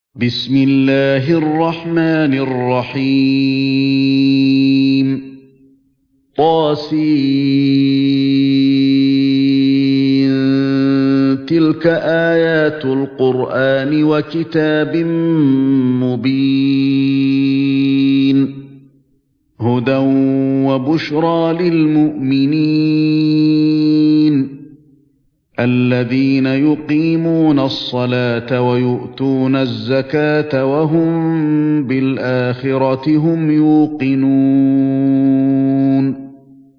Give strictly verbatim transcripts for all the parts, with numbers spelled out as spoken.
بسم الله الرحمن الرحيم طاسين تلك آيات القرآن وكتاب مبين هدى وبشرى للمؤمنين الذين يقيمون الصلاة ويؤتون الزكاة وهم بالآخرة هم يوقنون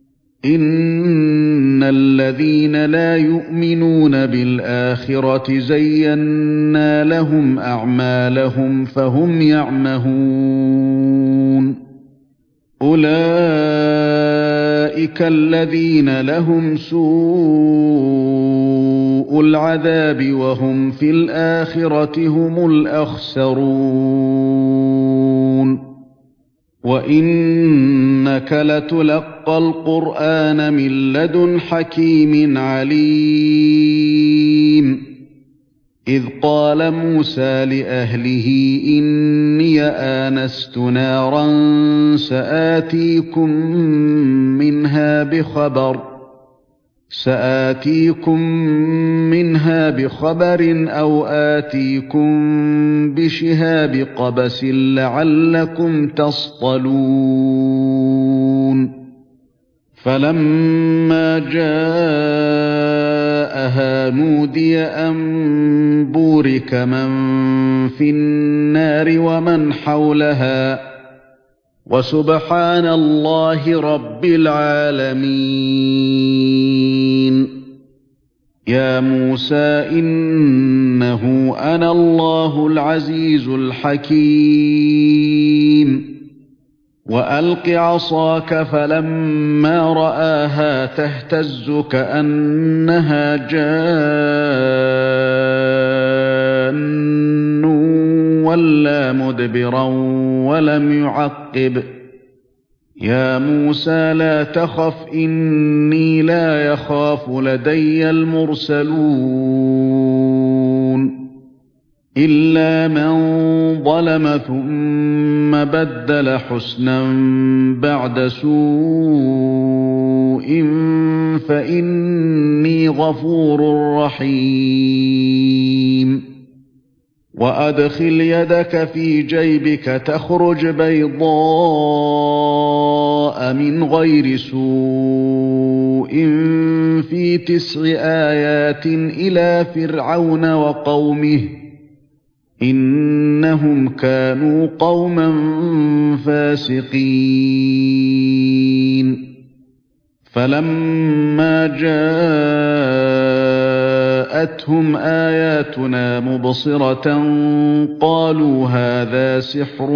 إن الذين لا يؤمنون بالآخرة زينا لهم أعمالهم فهم يعمهون أولئك الذين لهم سوء العذاب وهم في الآخرة هم الأخسرون وإنك لتلقى القرآن من لدن حكيم عليم إذ قال موسى لأهله إني آنست نارا سآتيكم منها بخبر سآتيكم منها بخبر أو آتيكم بشهاب قبس لعلكم تصطلون فلما جاءها نودي أن بورك من في النار ومن حولها وسبحان الله رب العالمين يا موسى إنه أنا الله العزيز الحكيم وألق عصاك فلما رآها تهتز كأنها جان ولا مدبرا ولم يعقب يا موسى لا تخف إني لا يخاف لدي المرسلون إلا من ظلم ثم بدل حسنا بعد سوء فإني غفور رحيم وأدخل يدك في جيبك تخرج بيضاء من غير سوء في تسع آيات إلى فرعون وقومه إنهم كانوا قوما فاسقين فلما جاءتهم آياتنا مبصرة قالوا هذا سحر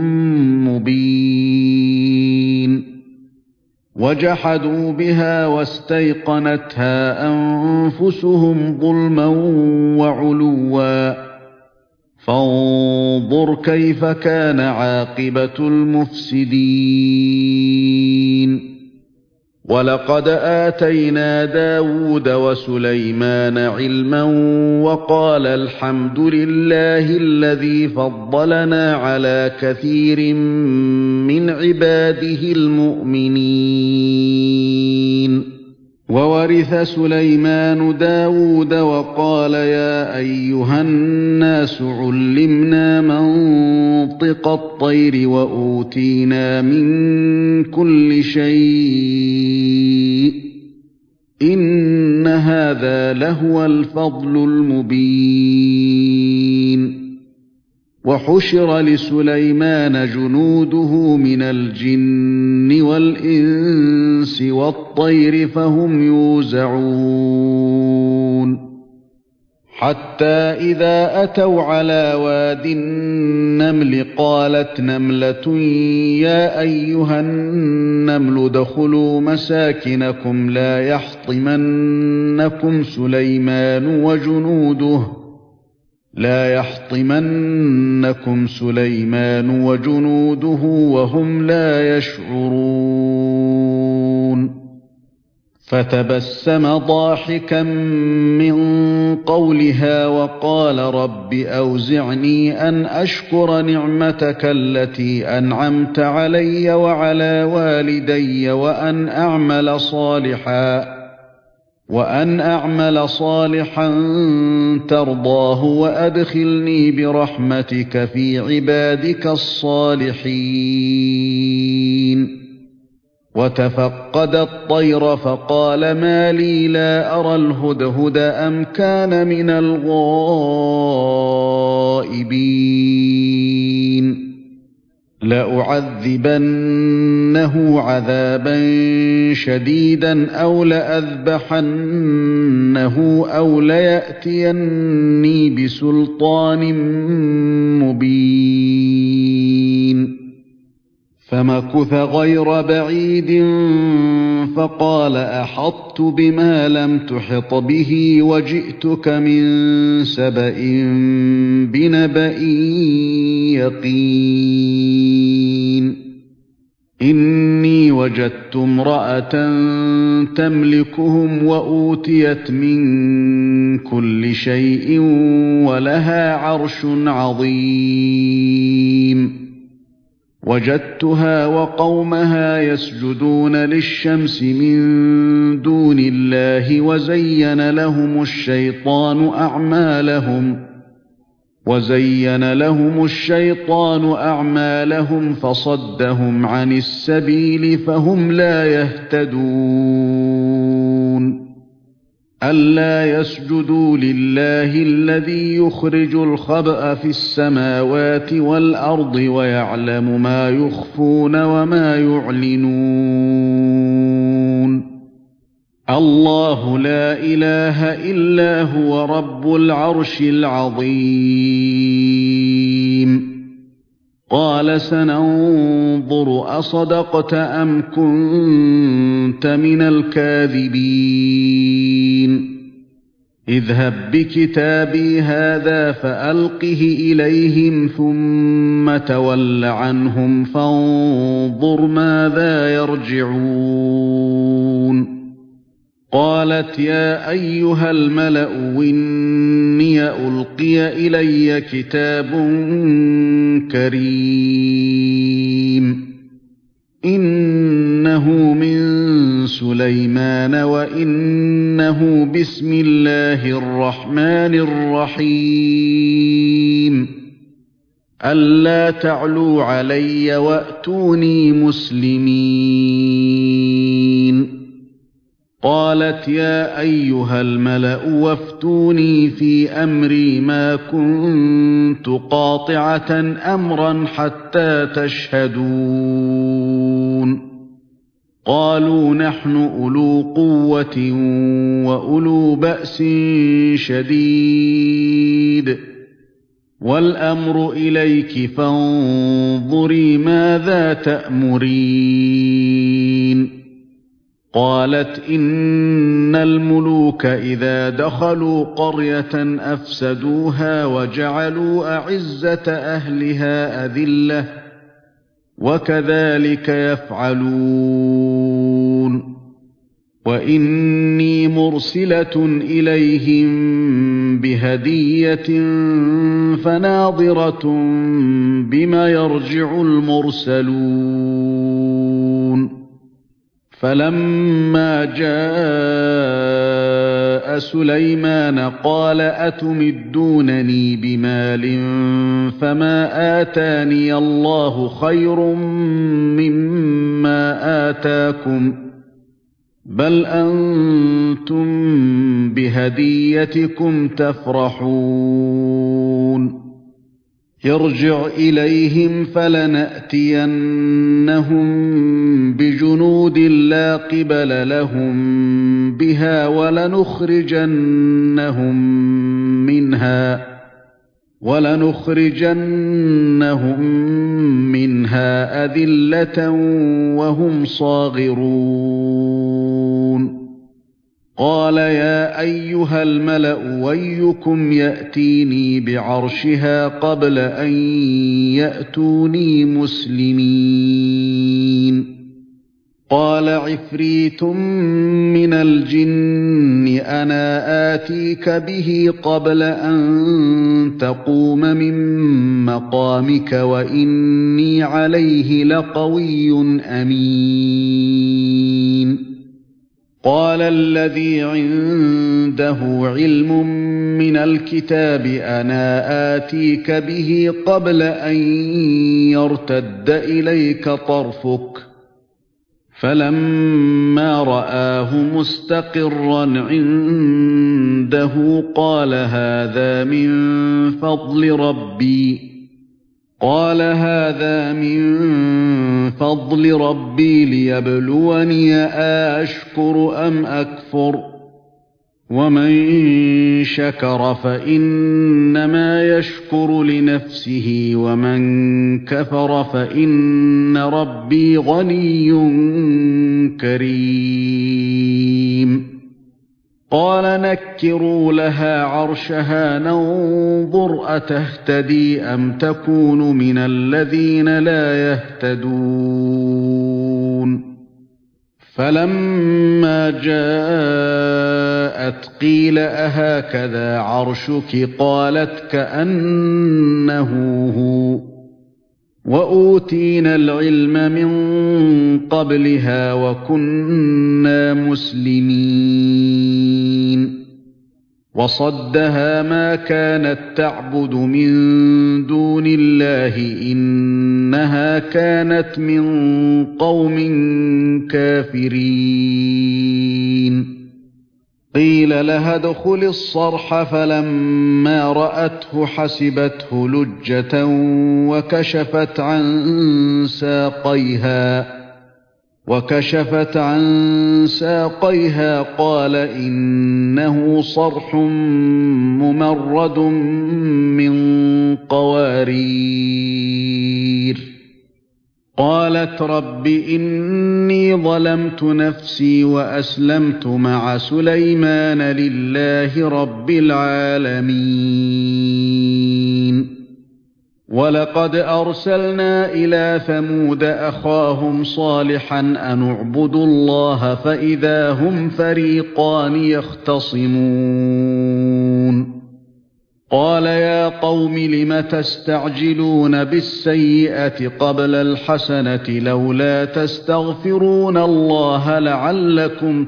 مبين وجحدوا بها واستيقنتها أنفسهم ظلما وعلوا فانظر كيف كان عاقبة المفسدين ولقد آتينا داود وسليمان علما وقال الحمد لله الذي فضلنا على كثير من عباده المؤمنين وورث سليمان داود وقال يا أيها الناس علمنا منطق الطير وأوتينا من كل شيء إن هذا لهو الفضل المبين وحشر لسليمان جنوده من الجن والإنس والطير فهم يوزعون حتى إذا أتوا على واد النمل قالت نملة يا أيها النمل ادخلوا مساكنكم لا يحطمنكم سليمان وجنوده لا يحطمنكم سليمان وجنوده وهم لا يشعرون فتبسم ضاحكا من قولها وقال رب أوزعني أن أشكر نعمتك التي أنعمت علي وعلى والدي وأن أعمل صالحا وأن أعمل صالحا ترضاه وأدخلني برحمتك في عبادك الصالحين. وتفقد الطير فقال ما لي لا أرى الهدهد أم كان من الغائبين لأعذبنه عذابا شديدا أو لأذبحنه أو ليأتيني بسلطان مبين. فمكث غير بعيد فقال أحطت بما لم تحط به وجئتك من سبأ بنبأ يقين. إني وجدت امرأة تملكهم وأوتيت من كل شيء ولها عرش عظيم. وجدتها وقومها يسجدون للشمس من دون الله وزين لهم الشيطان أعمالهم وزين لهم الشيطان أعمالهم فصدهم عن السبيل فهم لا يهتدون. ألا يسجدوا لله الذي يخرج الخبأ في السماوات والأرض ويعلم ما يخفون وما يعلنون. الله لا إله إلا هو رب العرش العظيم. قال سننظر أصدقت أم كنت من الكاذبين. اذهب بكتابي هذا فألقه إليهم ثم تول عنهم فانظر ماذا يرجعون. قالت يا أيها الملأ إني ألقي إلي كتاب كريم إنه من سليمان وإنه بسم الله الرحمن الرحيم ألا تعلوا علي وأتوني مسلمين. قالت يا أيها الملأ وافتوني في أمري ما كنت قاطعة أمرا حتى تشهدون. قالوا نحن أولو قوة وأولو بأس شديد والأمر إليك فانظري ماذا تأمرين. قالت إن الملوك إذا دخلوا قرية أفسدوها وجعلوا أعزة أهلها أذلة وكذلك يفعلون. وإني مرسلة إليهم بهدية فناظرة بما يرجع المرسلون. فلما جاء سليمان قال أتمدونني بمال فما آتاني الله خير مما آتاكم بل أنتم بهديتكم تفرحون. ارجع إليهم فلنأتينهم بجنود لا قبل لهم بها ولنخرجنهم منها ولنخرجنهم منها أذلة وهم صاغرون. قال يا أيها الملأ ويكم يأتيني بعرشها قبل أن يأتوني مسلمين. قال عفريت من الجن أنا آتيك به قبل أن تقوم من مقامك وإني عليه لقوي أمين. قال الذي عنده علم من الكتاب أنا آتيك به قبل أن يرتد إليك طرفك فلما رآه مستقرا عنده قال هذا من فضل ربي قال هذا من فضل ربي ليبلوني أشكر أم أكفر ومن شكر فإنما يشكر لنفسه ومن كفر فإن ربي غني كريم. قال نكروا لها عرشها ننظر أتهتدي أم تكون من الذين لا يهتدون. فلما جاءت قيل أهكذا عرشك قالت كأنه هو وأوتينا العلم من قبلها وكنا مسلمين. وصدها ما كانت تعبد من دون الله إنها كانت من قوم كافرين. قيل لها ادخل الصرح فلما رأته حسبته لجة وكشفت عن ساقيها وكشفت عن ساقيها قال إنه صرح ممرد من قوارير. قالت رب إني ظلمت نفسي وأسلمت مع سليمان لله رب العالمين. ولقد أرسلنا إلى ثمود أخاهم صالحا أن اعبدوا الله فإذا هم فريقان يختصمون. قال يا قوم لم تستعجلون بالسيئة قبل الحسنة لولا تستغفرون الله لعلكم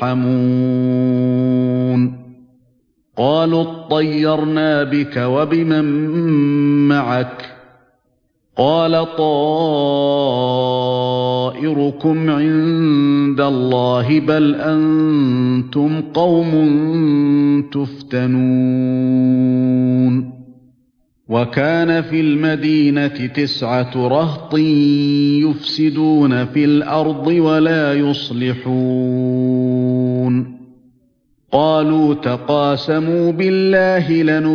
ترحمون. قالوا اطيرنا بك وبمن معك قال طائركم عند الله بل أنتم قوم تفتنون. وكان في المدينة تسعة رهط يفسدون في الأرض ولا يصلحون. قالوا تقاسموا بالله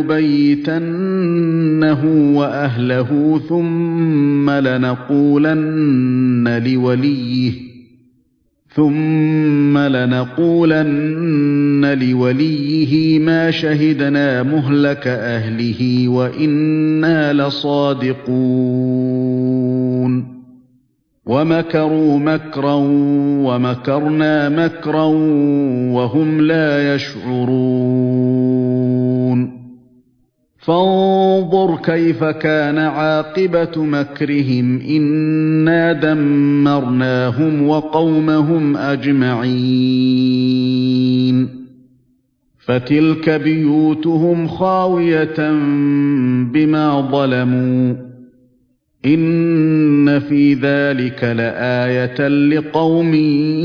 لنبيتنه وأهله ثم لنقولن لوليه ثم لنقولن لوليه ما شهدنا مهلك أهله وإنا لصادقون. ومكروا مكرا ومكرنا مكرا وهم لا يشعرون. فانظر كيف كان عاقبة مكرهم إنا دمرناهم وقومهم أجمعين. فتلك بيوتهم خاوية بما ظلموا إن في ذلك لآية لقوم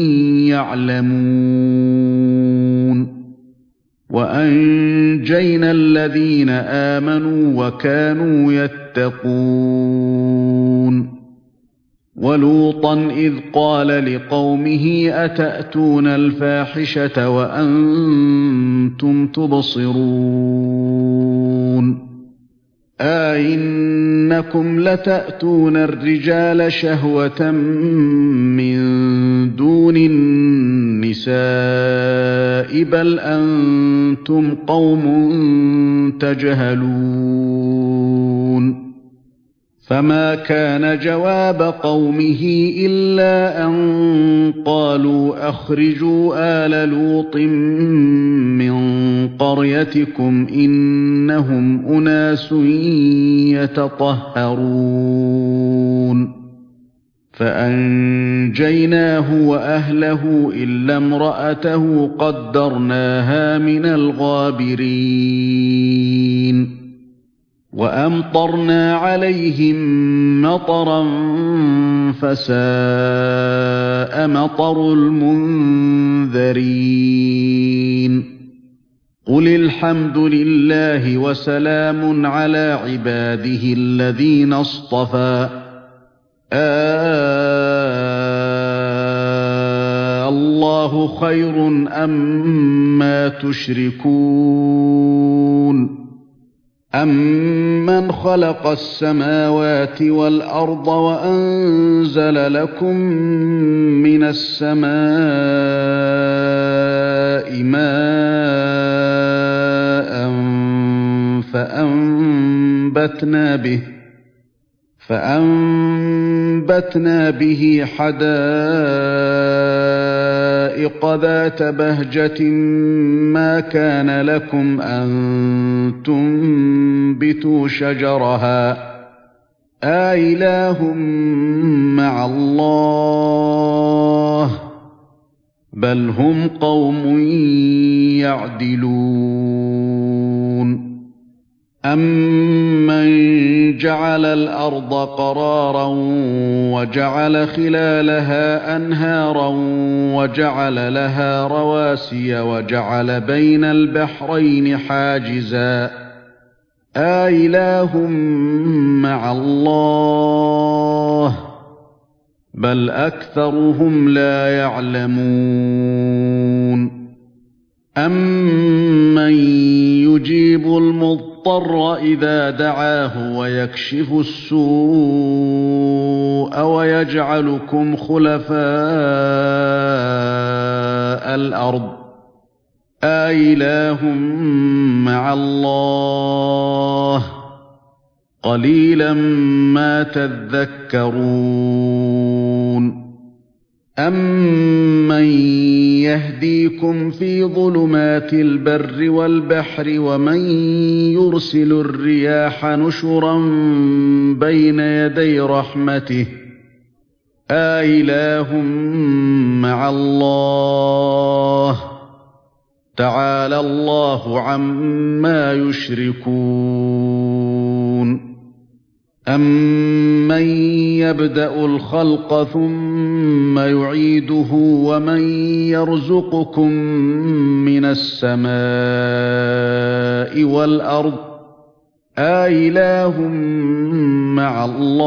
يعلمون. وأنجينا الذين آمنوا وكانوا يتقون. ولوطا إذ قال لقومه أتأتون الفاحشة وأنتم تبصرون أئنكم لتأتون الرجال شهوة من دون النساء بل أنتم قوم تجهلون. فما كان جواب قومه إلا أن قالوا أخرجوا آل لوط من قريتكم إنهم أناس يتطهرون فأنجيناه وأهله إلا امرأته قدرناها من الغابرين وأمطرنا عليهم مطرا فساء مطر المنذرين قل الحمد لله وسلام على عباده الذين اصطفى آه الله خير أما تشركون أمن خلق السماوات والأرض وأنزل لكم من السماء ماء فأنبتنا به فأنبتنا به حدائق ذات بهجة ما كان لكم أن تنبتوا شجرها أإله مع الله بل هم قوم يعدلون أمن جعل الأرض قرارا وجعل خلالها أنهارا وجعل لها رواسي وجعل بين البحرين حاجزا أإله مع الله بل أكثرهم لا يعلمون أمن يجيب المضطر إذا دعاه ويكشف السوء ويجعلكم خلفاء الأرض أإله مع الله قليلا ما تذكرون أمن يهديكم في ظلمات البر والبحر ومن يرسل الرياح نشرا بين يدي رحمته أإله مع الله تعالى الله عما يشركون أمن يبدأ الخلق ثم يعيده ومن يرزقكم من السماء والأرض أإله مع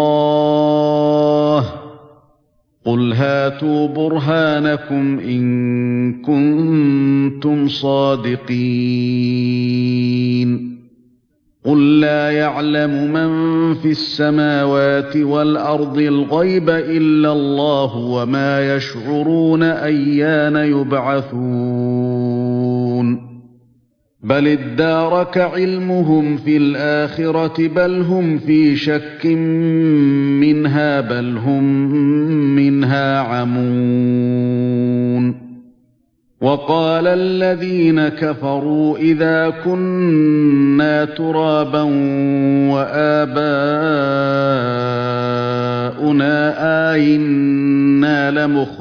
الله قل هاتوا برهانكم إن كنتم صادقين قل لا يعلم من في السماوات والأرض الغيب إلا الله وما يشعرون أيان يبعثون بل ادارك علمهم في الآخرة بل هم في شك منها بل هم منها عمون وقال الذين كفروا إذا كنا ترابا وآباؤنا أئنا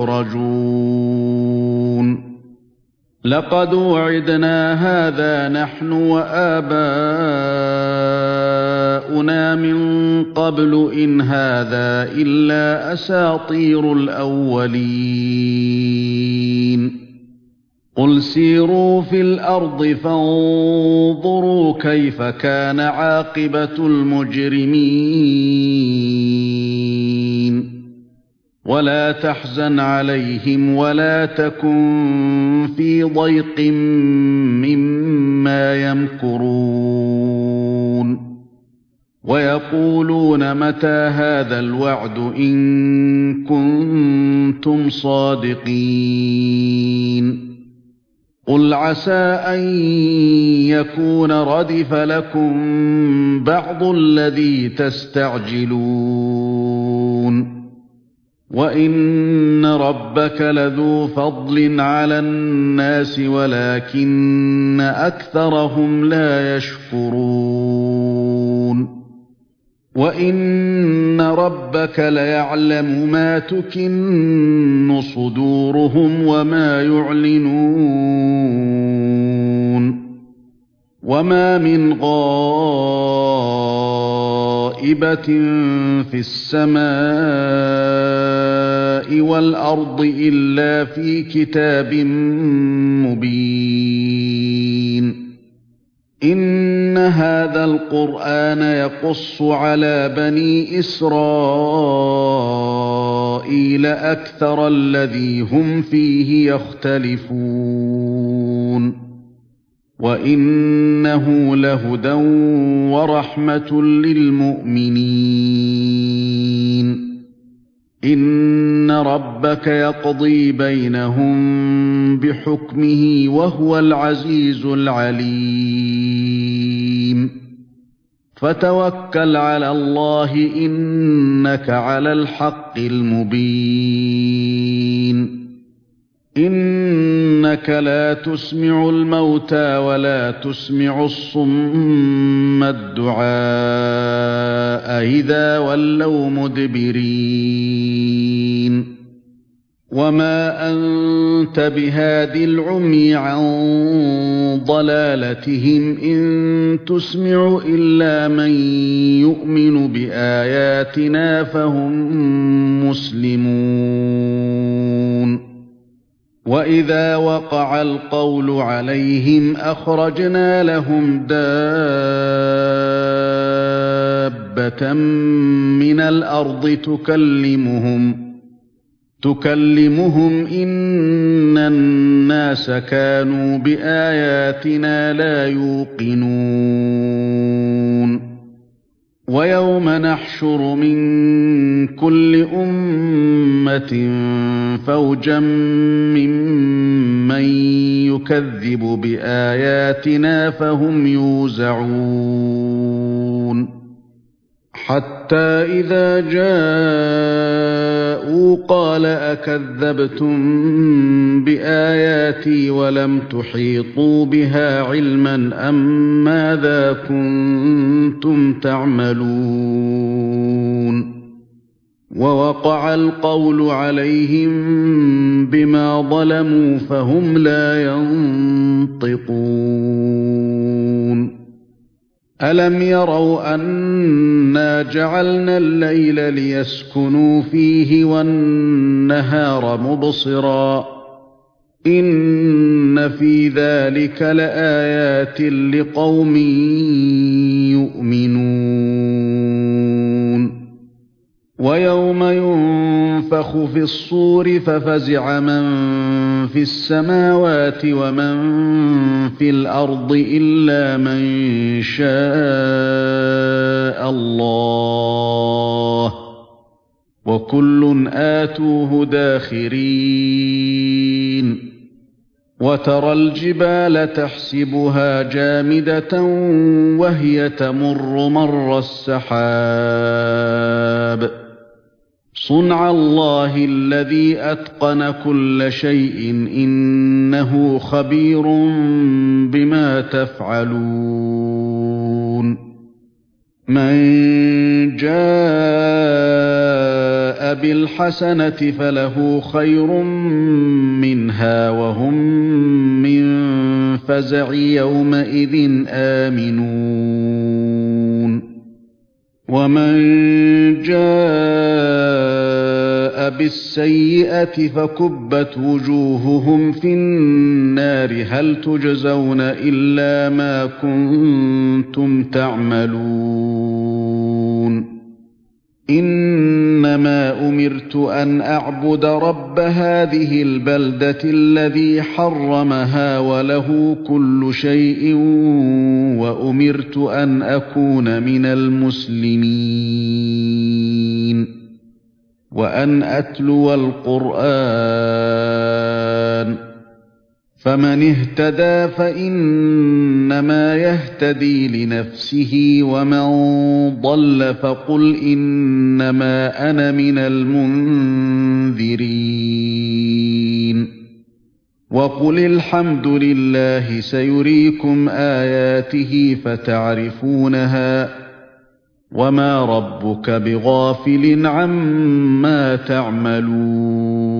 لمخرجون لقد وعدنا هذا نحن وآباؤنا من قبل إن هذا إلا أساطير الأولين قل سيروا في الأرض فانظروا كيف كان عاقبة المجرمين ولا تحزن عليهم ولا تكن في ضيق مما يمكرون ويقولون متى هذا الوعد إن كنتم صادقين قل عسى أن يكون ردف لكم بعض الذي تستعجلون وإن ربك لذو فضل على الناس ولكن أكثرهم لا يشكرون وإن ربك ليعلم ما تكن صدورهم وما يعلنون وما من غائبة في السماء والأرض إلا في كتاب مبين إن هذا القرآن يقص على بني إسرائيل أكثر الذي هم فيه يختلفون وإنه لهدى ورحمة للمؤمنين إن ربك يقضي بينهم بحكمه وهو العزيز العليم فتوكل على الله إنك على الحق المبين إنك لا تسمع الموتى ولا تسمع الصم الدعاء إذا ولوا مدبرين وما أنت بهاد العمي عن ضلالتهم إن تسمع إلا من يؤمن بآياتنا فهم مسلمون وإذا وقع القول عليهم أخرجنا لهم دابة من الأرض تكلمهم تكلمهم إن الناس كانوا بآياتنا لا يوقنون ويوم نحشر من كل أمة فوجا ممن يكذب بآياتنا فهم يوزعون حتى إذا جاءوا قال أكذبتم بآياتي ولم تحيطوا بها علما أم ماذا كنتم تعملون ووقع القول عليهم بما ظلموا فهم لا ينطقون ألم يروا أنا جعلنا الليل ليسكنوا فيه والنهار مبصرا إن في ذلك لآيات لقوم يؤمنون ويوم ينفخ في الصور ففزع من في السماوات ومن في الأرض إلا من شاء الله وكل آتوه داخرين وترى الجبال تحسبها جامدة وهي تمر مر السحاب صنع الله الذي أتقن كل شيء إنه خبير بما تفعلون من جاء بالحسنة فله خير منها وهم من فزع يومئذ آمنون ومن جاء بالسيئة فكبت وجوههم في النار هل تجزون إلا ما كنتم تعملون إنما أمرت أن أعبد رب هذه البلدة الذي حرمها وله كل شيء وأمرت أن أكون من المسلمين وأن أتلو القرآن فمن اهتدى فإنما يهتدي لنفسه ومن ضل فقل إنما أنا من المنذرين وقل الحمد لله سيريكم آياته فتعرفونها وما ربك بغافل عما تعملون